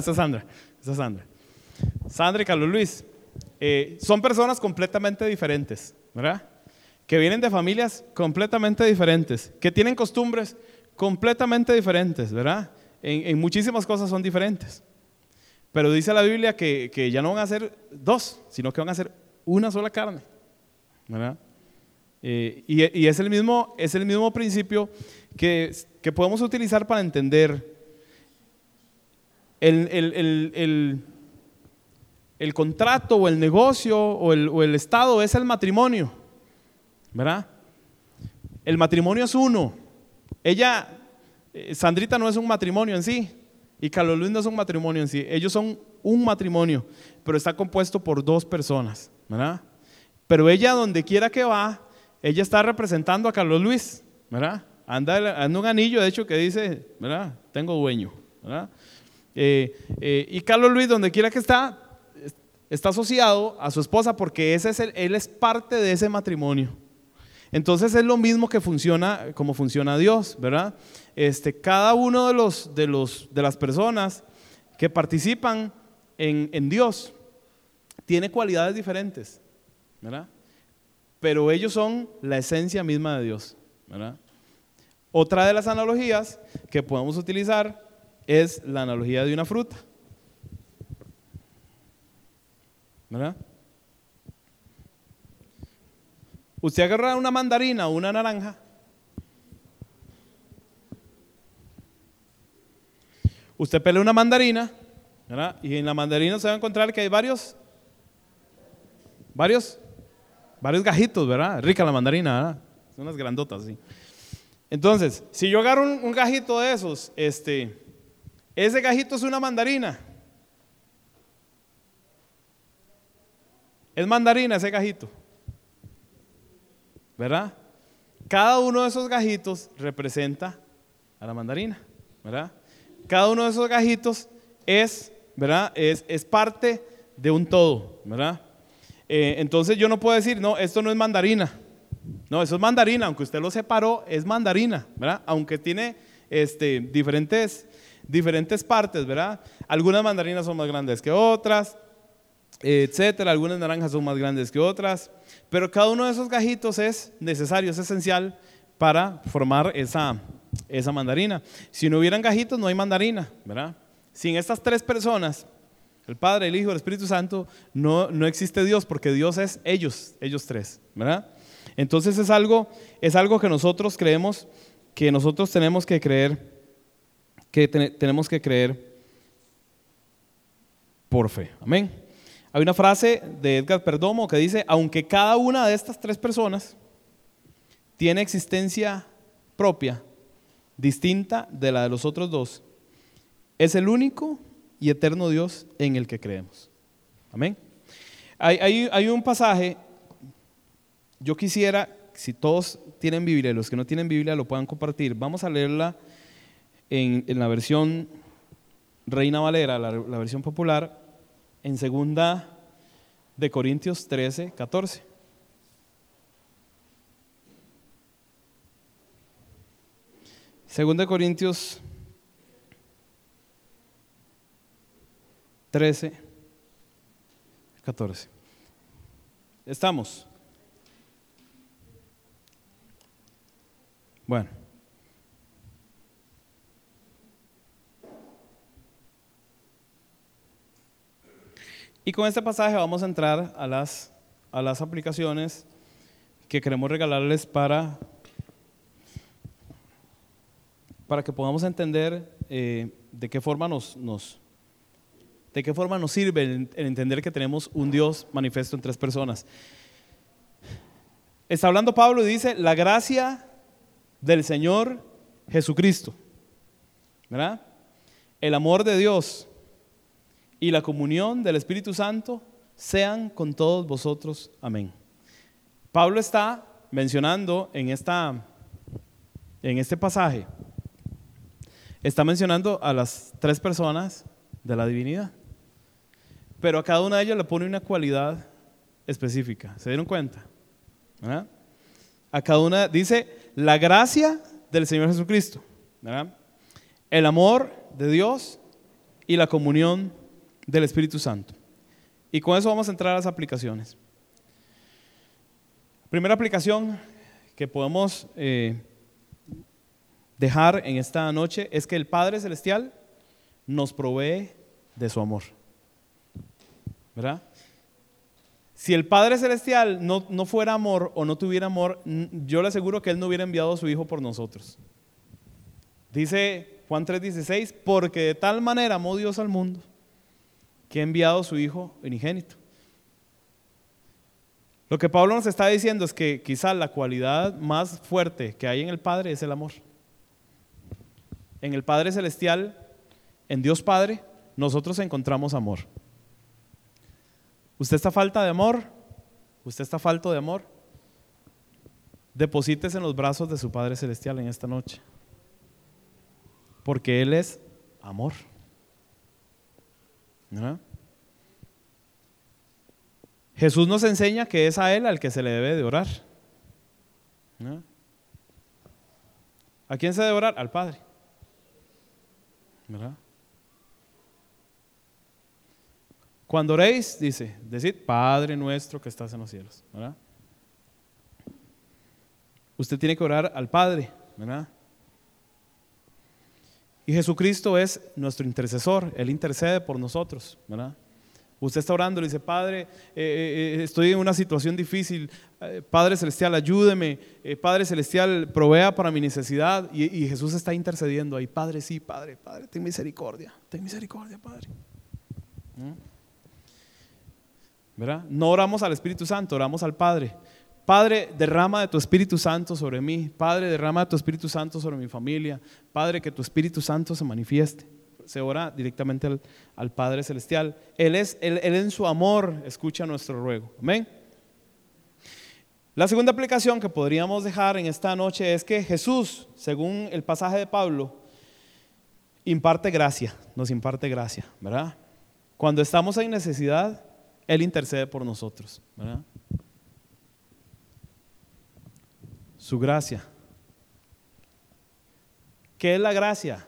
Sandra y Carlos Luis son personas completamente diferentes, ¿verdad? Que vienen de familias completamente diferentes, que tienen costumbres completamente diferentes, ¿verdad? En muchísimas cosas son diferentes. Pero dice la Biblia que ya no van a ser dos, sino que van a ser una sola carne, ¿verdad? Y es el mismo principio que podemos utilizar para entender el contrato o el negocio o el estado es el matrimonio, ¿verdad? El matrimonio es uno. Sandrita no es un matrimonio en sí, y Carlos Luis no es un matrimonio en sí. Ellos son un matrimonio, pero está compuesto por dos personas, ¿verdad? Pero ella, donde quiera que va, ella está representando a Carlos Luis, ¿verdad? Anda un anillo, de hecho, que dice, ¿verdad? Tengo dueño, ¿verdad? Y Carlos Luis, donde quiera que está asociado a su esposa porque él es parte de ese matrimonio. Entonces es lo mismo que funciona, como funciona Dios, ¿verdad? Cada uno de las personas que participan en Dios tiene cualidades diferentes, ¿verdad? Pero ellos son la esencia misma de Dios, ¿verdad? Otra de las analogías que podemos utilizar es la analogía de una fruta, ¿verdad? Usted agarra una mandarina o una naranja, usted pelea una mandarina, ¿verdad? Y en la mandarina se va a encontrar que hay varios gajitos, ¿verdad? Rica la mandarina, ¿verdad? Son unas grandotas, sí. Entonces, si yo agarro un gajito de esos, ese gajito es una mandarina. Es mandarina ese gajito, ¿verdad? Cada uno de esos gajitos representa a la mandarina, ¿verdad? Cada uno de esos gajitos ¿verdad? Es parte de un todo, ¿verdad? Entonces yo no puedo decir, no, esto no es mandarina. No, eso es mandarina, aunque usted lo separó, es mandarina, ¿verdad? Aunque tiene diferentes partes, ¿verdad? Algunas mandarinas son más grandes que otras, etcétera. Algunas naranjas son más grandes que otras, pero cada uno de esos gajitos es necesario, es esencial para formar esa mandarina. Si no hubieran gajitos, no hay mandarina, ¿verdad? Sin estas tres personas, el Padre, el Hijo, el Espíritu Santo, no existe Dios, porque Dios es ellos tres, ¿verdad? Entonces es algo que nosotros creemos, que nosotros tenemos que creer, tenemos que creer por fe. Amén. Hay una frase de Edgar Perdomo que dice: aunque cada una de estas tres personas tiene existencia propia, distinta de la de los otros dos, es el único y eterno Dios en el que creemos. Amén. Hay un pasaje. Yo quisiera, si todos tienen Biblia y los que no tienen Biblia lo puedan compartir. Vamos a leerla en la versión Reina Valera, la versión popular, en 2 de Corintios 13, 14. Segunda de Corintios 13, 14. ¿Estamos? Bueno. Y con este pasaje vamos a entrar a las aplicaciones que queremos regalarles para que podamos entender de qué forma nos sirve el entender que tenemos un Dios manifiesto en tres personas. Está hablando Pablo y dice: la gracia del Señor Jesucristo, ¿verdad? El amor de Dios y la comunión del Espíritu Santo sean con todos vosotros. Amén. Pablo está mencionando en este pasaje, está mencionando a las tres personas de la divinidad, pero a cada una de ellas le pone una cualidad específica. ¿Se dieron cuenta? ¿Verdad? A cada una dice: la gracia del Señor Jesucristo, ¿verdad? El amor de Dios y la comunión del Espíritu Santo. Y con eso vamos a entrar a las aplicaciones. Primera aplicación que podemos dejar en esta noche es que el Padre Celestial nos provee de su amor, ¿verdad? Si el Padre Celestial no fuera amor o no tuviera amor, yo le aseguro que Él no hubiera enviado a su Hijo por nosotros. Dice Juan 3:16: porque de tal manera amó Dios al mundo que ha enviado a su Hijo unigénito. Lo que Pablo nos está diciendo es que quizás la cualidad más fuerte que hay en el Padre es el amor. En el Padre Celestial, en Dios Padre, nosotros encontramos amor. ¿Usted está falta de amor? ¿Usted está falto de amor? deposites en los brazos de su Padre Celestial en esta noche, porque Él es amor, ¿no? Jesús nos enseña que es a Él al que se le debe de orar, ¿no? ¿A quién se debe orar? Al Padre, ¿verdad? Cuando oréis, dice, decid, Padre nuestro que estás en los cielos, ¿verdad? Usted tiene que orar al Padre, ¿verdad? Y Jesucristo es nuestro intercesor, Él intercede por nosotros, ¿verdad? Usted está orando, le dice, Padre, estoy en una situación difícil, Padre Celestial, ayúdeme, Padre Celestial, provea para mi necesidad, y Jesús está intercediendo ahí, Padre, sí, Padre, ten misericordia, Padre. ¿Verdad? No oramos al Espíritu Santo, oramos al Padre. Padre, derrama de tu Espíritu Santo sobre mí. Padre, derrama de tu Espíritu Santo sobre mi familia. Padre, que tu Espíritu Santo se manifieste. Se ora directamente al Padre Celestial. Él en su amor escucha nuestro ruego. Amén. La segunda aplicación que podríamos dejar en esta noche es que Jesús, según el pasaje de Pablo, nos imparte gracia, ¿verdad? Cuando estamos en necesidad, Él intercede por nosotros, ¿verdad? Su gracia. ¿Qué es la gracia?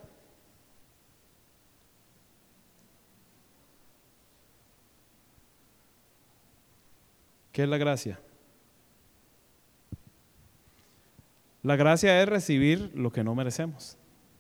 ¿Qué es la gracia? La gracia es recibir lo que no merecemos.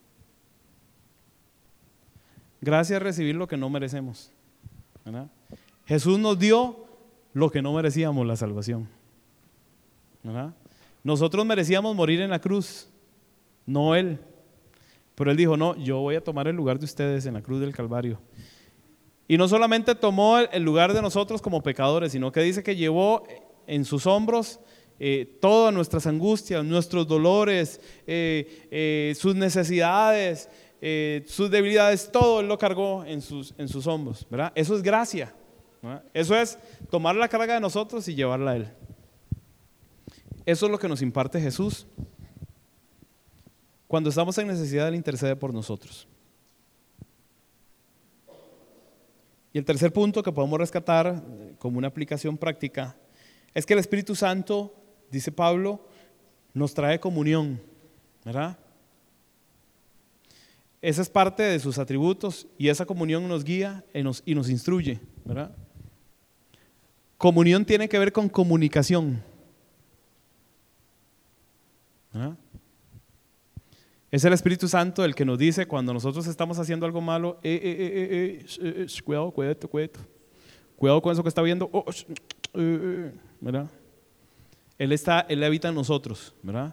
Gracia es recibir lo que no merecemos, ¿verdad? Jesús nos dio lo que no merecíamos, la salvación, ¿verdad? Nosotros merecíamos morir en la cruz, no Él. Pero Él dijo, no, yo voy a tomar el lugar de ustedes en la cruz del Calvario. Y no solamente tomó el lugar de nosotros como pecadores, sino que dice que llevó en sus hombros todas nuestras angustias, nuestros dolores, sus necesidades, sus debilidades, todo Él lo cargó en sus hombros, ¿verdad? Eso es gracia, ¿verdad? Eso es tomar la carga de nosotros y llevarla a Él. Eso es lo que nos imparte Jesús. Cuando estamos en necesidad, Él intercede por nosotros. Y el tercer punto que podemos rescatar como una aplicación práctica es que el Espíritu Santo, dice Pablo, nos trae comunión, ¿verdad? Esa es parte de sus atributos y esa comunión nos guía y nos instruye, ¿verdad? Comunión tiene que ver con comunicación, ¿verdad? Es el Espíritu Santo el que nos dice cuando nosotros estamos haciendo algo malo, cuidado con eso que está viendo, ¿verdad? Él habita en nosotros, ¿verdad?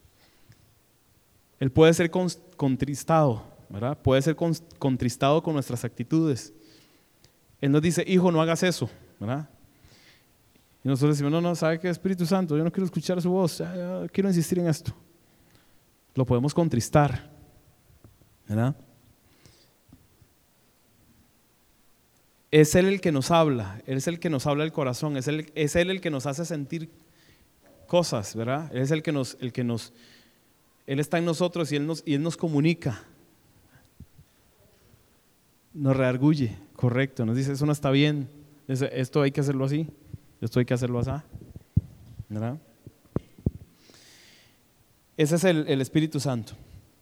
Él puede ser contristado, ¿verdad? Puede ser contristado con nuestras actitudes. Él nos dice, hijo, no hagas eso, ¿verdad? Y nosotros decimos, no, ¿sabe qué, Espíritu Santo? Yo no quiero escuchar su voz, ya quiero insistir en esto. Lo podemos contristar, ¿verdad? Es Él el que nos habla, Él es el que nos habla el corazón, es Él el que nos hace sentir cosas, ¿verdad? Él es Él está en nosotros y Él nos comunica, nos redarguye, correcto, nos dice, eso no está bien, esto hay que hacerlo así, esto hay que hacerlo así, ¿verdad? Ese es el Espíritu Santo.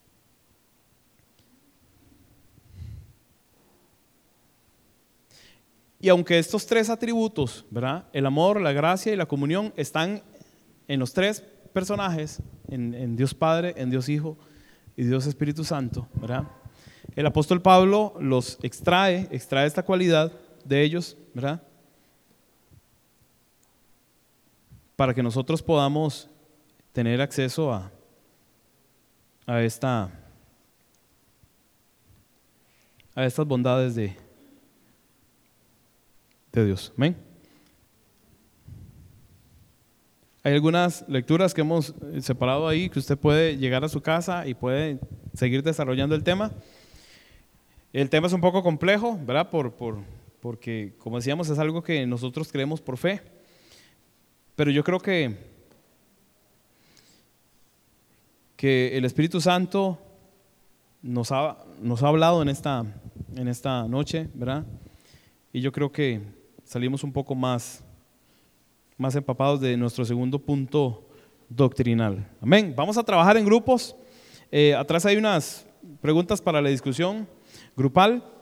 Y aunque estos tres atributos, ¿verdad? El amor, la gracia y la comunión están en los tres personajes, en Dios Padre, en Dios Hijo y Dios Espíritu Santo, ¿verdad? El apóstol Pablo los extrae esta cualidad de ellos, ¿verdad? Para que nosotros podamos tener acceso a estas bondades de Dios. Amén. Hay algunas lecturas que hemos separado ahí que usted puede llegar a su casa y puede seguir desarrollando el tema. El tema es un poco complejo, ¿verdad? Porque, como decíamos, es algo que nosotros creemos por fe. Pero yo creo que que el Espíritu Santo nos ha hablado en esta noche, ¿verdad? Y yo creo que salimos un poco más empapados de nuestro segundo punto doctrinal. Amén. Vamos a trabajar en grupos. Atrás hay unas preguntas para la discusión grupal.